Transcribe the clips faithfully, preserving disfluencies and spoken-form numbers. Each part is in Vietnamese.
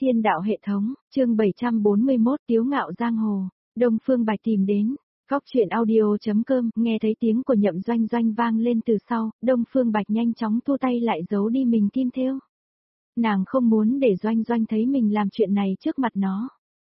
Thiên đạo hệ thống, chương bảy trăm bốn mươi mốt Tiếu ngạo giang hồ, Đông Phương Bạch tìm đến. Góc truyện audio.com, nghe thấy tiếng của Nhậm Doanh Doanh vang lên từ sau, Đông Phương Bạch nhanh chóng thu tay lại giấu đi mình kim thêu. Nàng không muốn để Doanh Doanh thấy mình làm chuyện này trước mặt nó.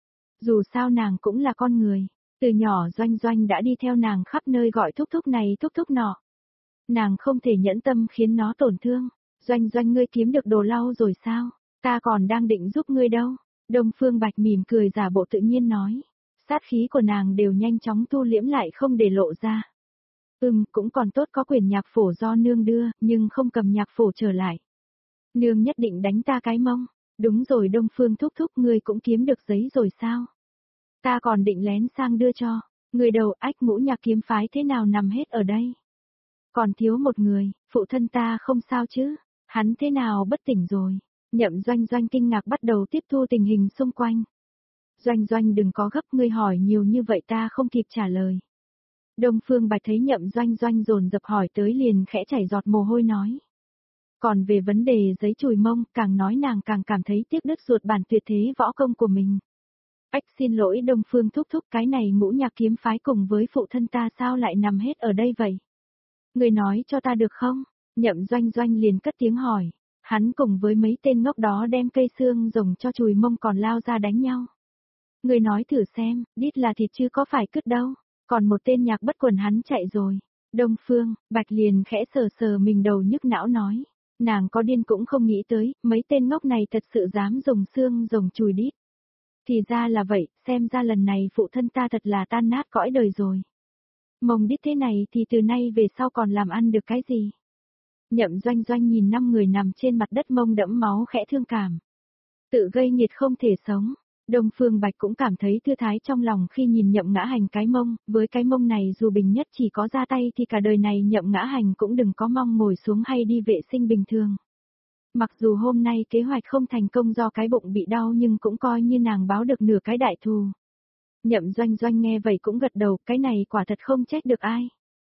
Dù sao nàng cũng là con người, từ nhỏ Doanh Doanh đã đi theo nàng khắp nơi gọi thúc thúc này thúc thúc nọ. Nàng không thể nhẫn tâm khiến nó tổn thương. Doanh Doanh, ngươi kiếm được đồ lau rồi sao? Ta còn đang định giúp ngươi đâu. Đông Phương Bạch mỉm cười giả bộ tự nhiên nói. Sát khí của nàng đều nhanh chóng thu liễm lại không để lộ ra. Ừm, cũng còn tốt có quyển nhạc phổ do nương đưa, nhưng không cầm nhạc phổ trở lại. Nương nhất định đánh ta cái mông. Đúng rồi, Đông Phương thúc thúc, ngươi cũng kiếm được giấy rồi sao? Ta còn định lén sang đưa cho. Người đầu ách, Ngũ Nhạc kiếm phái thế nào nằm hết ở đây? Còn thiếu một người, phụ thân ta không sao chứ? Hắn thế nào bất tỉnh rồi? Nhậm Doanh Doanh kinh ngạc bắt đầu tiếp thu tình hình xung quanh. Doanh Doanh, đừng có gấp, ngươi hỏi nhiều như vậy ta không kịp trả lời. Đông Phương Bạch thấy Nhậm Doanh Doanh dồn dập hỏi tới liền khẽ chảy giọt mồ hôi nói. Còn về vấn đề giấy chùi mông, càng nói nàng càng cảm thấy tiếc đứt ruột bản tuyệt thế võ công của mình. Ách, xin lỗi Đông Phương thúc thúc, cái này Ngũ Nhạc kiếm phái cùng với phụ thân ta sao lại nằm hết ở đây vậy? Ngươi nói cho ta được không? Nhậm Doanh Doanh liền cất tiếng hỏi. Hắn cùng với mấy tên ngốc đó đem cây xương rồng cho chùi mông còn lao ra đánh nhau. Ngươi nói thử xem, đít là thịt chứ có phải cứt đâu. Còn một tên nhạc bất quần hắn chạy rồi. Đông Phương Bạch liền khẽ sờ sờ mình đầu nhức não nói. Nàng có điên cũng không nghĩ tới, mấy tên ngốc này thật sự dám dùng xương rồng chùi đít. Thì ra là vậy, xem ra lần này phụ thân ta thật là tan nát cõi đời rồi. Mông đít thế này thì từ nay về sau còn làm ăn được cái gì? Nhậm Doanh Doanh nhìn năm người nằm trên mặt đất mông đẫm máu khẽ thương cảm. Tự gây nghiệt không thể sống. Đông Phương Bạch cũng cảm thấy thư thái trong lòng khi nhìn Nhậm Ngã Hành cái mông, với cái mông này dù bình nhất chỉ có ra tay thì cả đời này Nhậm Ngã Hành cũng đừng có mong ngồi xuống hay đi vệ sinh bình thường. Mặc dù hôm nay kế hoạch không thành công do cái bụng bị đau nhưng cũng coi như nàng báo được nửa cái đại thù. Nhậm Doanh Doanh nghe vậy cũng gật đầu, cái này quả thật không trách được ai.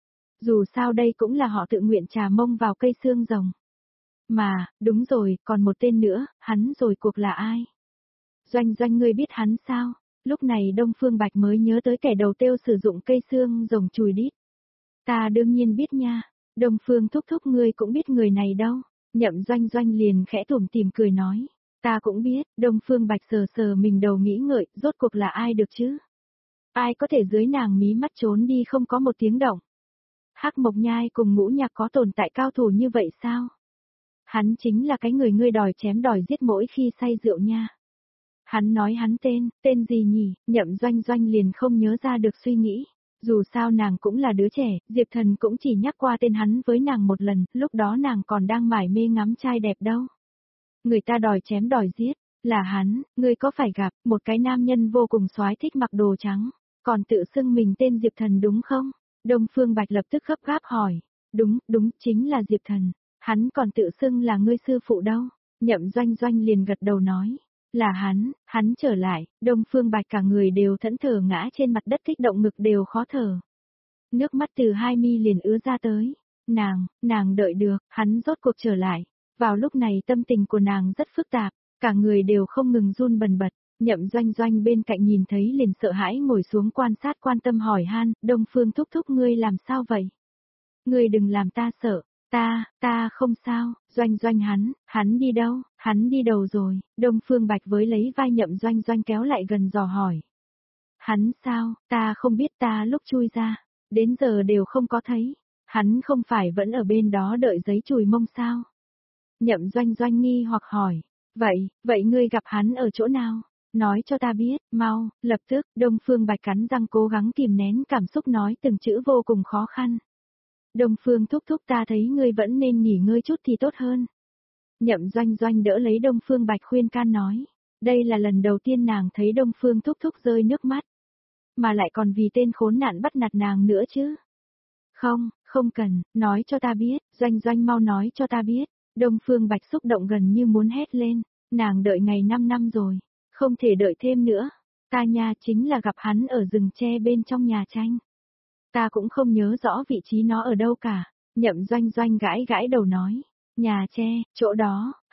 Dù sao đây cũng là họ tự nguyện trà mông vào cây xương rồng. Mà, đúng rồi, còn một tên nữa, hắn rồi cuộc là ai? Doanh Doanh, ngươi biết hắn sao? Lúc này Đông Phương Bạch mới nhớ tới kẻ đầu tiêu sử dụng cây xương rồng chùi đít. Ta đương nhiên biết nha. Đông Phương thúc thúc, ngươi cũng biết người này đâu. Nhậm Doanh Doanh liền khẽ tủm tỉm cười nói. Ta cũng biết. Đông Phương Bạch sờ sờ mình đầu nghĩ ngợi, rốt cuộc là ai được chứ? Ai có thể dưới nàng mí mắt trốn đi không có một tiếng động? Hắc Mộc Nhai cùng Ngũ Nhạc có tồn tại cao thủ như vậy sao? Hắn chính là cái người ngươi đòi chém đòi giết mỗi khi say rượu nha. Hắn nói hắn tên, tên gì nhỉ? Nhậm Doanh Doanh liền không nhớ ra được suy nghĩ. Dù sao nàng cũng là đứa trẻ, Diệp Thần cũng chỉ nhắc qua tên hắn với nàng một lần, lúc đó nàng còn đang mải mê ngắm trai đẹp đâu. Người ta đòi chém đòi giết, là hắn, ngươi có phải gặp một cái nam nhân vô cùng soái thích mặc đồ trắng, còn tự xưng mình tên Diệp Thần đúng không? Đông Phương Bạch lập tức gấp gáp hỏi. Đúng, đúng, chính là Diệp Thần. Hắn còn tự xưng là ngươi sư phụ đâu. Nhậm Doanh Doanh liền gật đầu nói. Là hắn, hắn trở lại. Đông Phương Bạch cả người đều thẫn thờ ngã trên mặt đất, kích động ngực đều khó thở. Nước mắt từ hai mi liền ứa ra tới. Nàng, nàng đợi được, hắn rốt cuộc trở lại. Vào lúc này tâm tình của nàng rất phức tạp, cả người đều không ngừng run bần bật. Nhậm Doanh Doanh bên cạnh nhìn thấy liền sợ hãi ngồi xuống quan sát quan tâm hỏi han, Đông Phương thúc thúc, ngươi làm sao vậy? Ngươi đừng làm ta sợ, ta, ta không sao. Doanh Doanh, hắn, hắn đi đâu? Hắn đi đâu rồi? Đông Phương Bạch với lấy vai Nhậm Doanh Doanh kéo lại gần dò hỏi. Hắn sao? Ta không biết, ta lúc chui ra, đến giờ đều không có thấy. Hắn không phải vẫn ở bên đó đợi giấy chùi mông sao? Nhậm Doanh Doanh nghi hoặc hỏi. Vậy, vậy ngươi gặp hắn ở chỗ nào? Nói cho ta biết, mau, lập tức. Đông Phương Bạch cắn răng cố gắng kìm nén cảm xúc nói từng chữ vô cùng khó khăn. Đông Phương thúc thúc, ta thấy ngươi vẫn nên nghỉ ngơi chút thì tốt hơn. Nhậm Doanh Doanh đỡ lấy Đông Phương Bạch khuyên can nói. Đây là lần đầu tiên nàng thấy Đông Phương thúc thúc rơi nước mắt. Mà lại còn vì tên khốn nạn bắt nạt nàng nữa chứ. Không, không cần, nói cho ta biết, Doanh Doanh mau nói cho ta biết. Đông Phương Bạch xúc động gần như muốn hét lên. Nàng đợi ngày năm năm rồi. Không thể đợi thêm nữa. Ta nha chính là gặp hắn ở rừng tre bên trong nhà tranh. Ta cũng không nhớ rõ vị trí nó ở đâu cả. Nhậm Doanh Doanh gãi gãi đầu nói. Nhà tre, chỗ đó,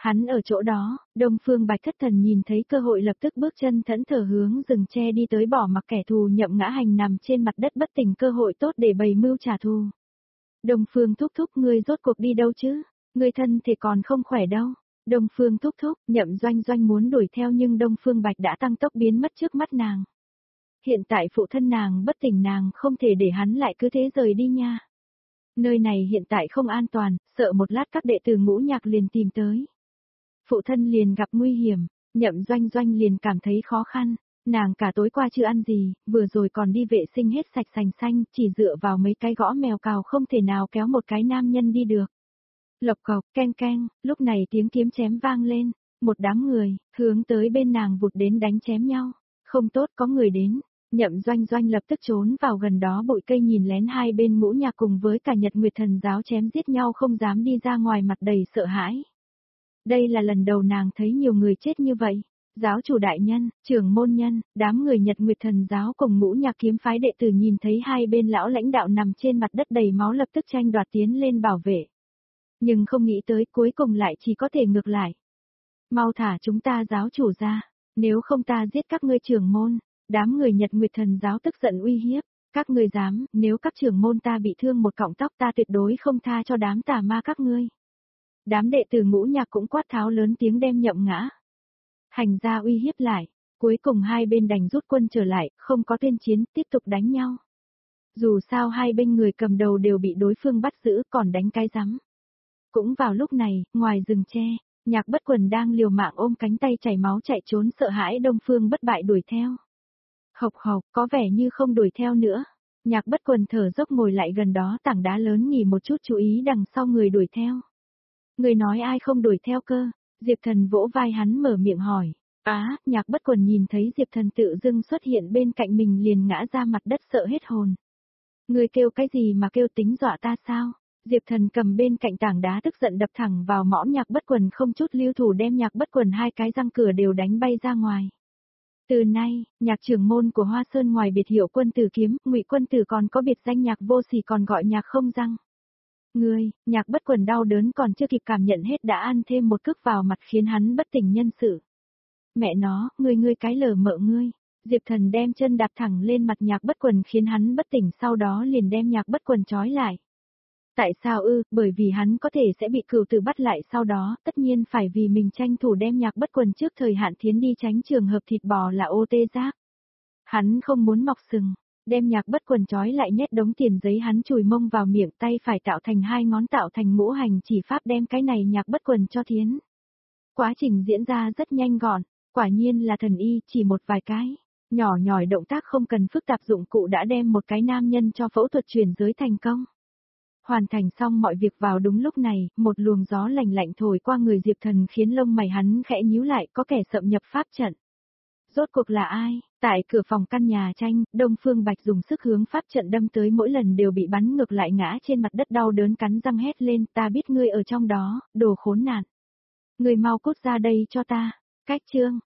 Hắn ở chỗ đó, Đông Phương Bạch thất thần nhìn thấy cơ hội lập tức bước chân thẫn thờ hướng rừng tre đi tới, bỏ mặc kẻ thù Nhậm Ngã Hành nằm trên mặt đất bất tỉnh, cơ hội tốt để bày mưu trả thù. Đông Phương thúc thúc, ngươi rốt cuộc đi đâu chứ? Ngươi thân thể còn không khỏe đâu. Đông Phương thúc thúc, Nhậm Doanh Doanh muốn đuổi theo nhưng Đông Phương Bạch đã tăng tốc biến mất trước mắt nàng. Hiện tại phụ thân nàng bất tỉnh, nàng không thể để hắn lại cứ thế rời đi nha. Nơi này hiện tại không an toàn, sợ một lát các đệ tử Ngũ Nhạc liền tìm tới. Phụ thân liền gặp nguy hiểm, Nhậm Doanh Doanh liền cảm thấy khó khăn, nàng cả tối qua chưa ăn gì, vừa rồi còn đi vệ sinh hết sạch sành xanh, chỉ dựa vào mấy cái gõ mèo cào không thể nào kéo một cái nam nhân đi được. Lộc cộc, keng keng, lúc này tiếng kiếm chém vang lên, một đám người, hướng tới bên nàng vụt đến đánh chém nhau. Không tốt, có người đến. Nhậm Doanh Doanh lập tức trốn vào gần đó bụi cây, nhìn lén hai bên Ngũ Nhạc cùng với cả Nhật Nguyệt Thần giáo chém giết nhau, không dám đi ra ngoài, mặt đầy sợ hãi. Đây là lần đầu nàng thấy nhiều người chết như vậy. Giáo chủ đại nhân, trưởng môn nhân, đám người Nhật Nguyệt Thần giáo cùng Ngũ Nhạc kiếm phái đệ tử nhìn thấy hai bên lão lãnh đạo nằm trên mặt đất đầy máu, lập tức tranh đoạt tiến lên bảo vệ. Nhưng không nghĩ tới cuối cùng lại chỉ có thể ngược lại. Mau thả chúng ta giáo chủ ra, nếu không ta giết các ngươi trưởng môn. Đám người Nhật Nguyệt Thần giáo tức giận uy hiếp, các ngươi dám, nếu các trưởng môn ta bị thương một cọng tóc ta tuyệt đối không tha cho đám tà ma các ngươi. Đám đệ tử Ngũ Nhạc cũng quát tháo lớn tiếng đem Nhậm Ngã Hành ra uy hiếp lại, cuối cùng hai bên đành rút quân trở lại, không có tuyên chiến, tiếp tục đánh nhau. Dù sao hai bên người cầm đầu đều bị đối phương bắt giữ, còn đánh cái rắm. Cũng vào lúc này, ngoài rừng tre, Nhạc Bất Quần đang liều mạng ôm cánh tay chảy máu chạy trốn, sợ hãi Đông Phương Bất Bại đuổi theo. Hộc hộc, có vẻ như không đuổi theo nữa. Nhạc Bất Quần thở dốc ngồi lại gần đó tảng đá lớn nghỉ một chút, chú ý đằng sau người đuổi theo. Người nói ai không đuổi theo cơ? Diệp Thần vỗ vai hắn mở miệng hỏi. Á, Nhạc Bất Quần nhìn thấy Diệp Thần tự dưng xuất hiện bên cạnh mình liền ngã ra mặt đất sợ hết hồn. Người kêu cái gì mà kêu, tính dọa ta sao? Diệp Thần cầm bên cạnh tảng đá tức giận đập thẳng vào mõm Nhạc Bất Quần, không chút lưu thủ đem Nhạc Bất Quần hai cái răng cửa đều đánh bay ra ngoài. Từ nay, Nhạc trưởng môn của Hoa Sơn ngoài biệt hiệu Quân Tử Kiếm, Ngụy Quân Tử còn có biệt danh Nhạc Vô Sỉ, còn gọi Nhạc Không Răng. Ngươi, Nhạc Bất Quần đau đớn còn chưa kịp cảm nhận hết đã ăn thêm một cước vào mặt khiến hắn bất tỉnh nhân sự. Mẹ nó, ngươi ngươi cái lờ mợ ngươi. Diệp Thần đem chân đạp thẳng lên mặt Nhạc Bất Quần khiến hắn bất tỉnh, sau đó liền đem Nhạc Bất Quần trói lại. Tại sao ư? Bởi vì hắn có thể sẽ bị cửu tử bắt lại sau đó, tất nhiên phải vì mình tranh thủ đem Nhạc Bất Quần trước thời hạn thiến đi, tránh trường hợp thịt bò là ô tê giác. Hắn không muốn mọc sừng, đem Nhạc Bất Quần trói lại nhét đống tiền giấy, hắn chùi mông vào miệng, tay phải tạo thành hai ngón tạo thành ngũ hành chỉ pháp đem cái này Nhạc Bất Quần cho thiến. Quá trình diễn ra rất nhanh gọn, quả nhiên là thần y, chỉ một vài cái nhỏ nhỏi động tác không cần phức tạp dụng cụ đã đem một cái nam nhân cho phẫu thuật chuyển giới thành công. Hoàn thành xong mọi việc vào đúng lúc này, một luồng gió lạnh lạnh thổi qua người Diệp Thần khiến lông mày hắn khẽ nhíu lại, có kẻ xâm nhập pháp trận. Rốt cuộc là ai? Tại cửa phòng căn nhà tranh, Đông Phương Bạch dùng sức hướng pháp trận đâm tới, mỗi lần đều bị bắn ngược lại ngã trên mặt đất đau đớn cắn răng hét lên, ta biết ngươi ở trong đó, đồ khốn nạn. Ngươi mau cút ra đây cho ta. Cách chương,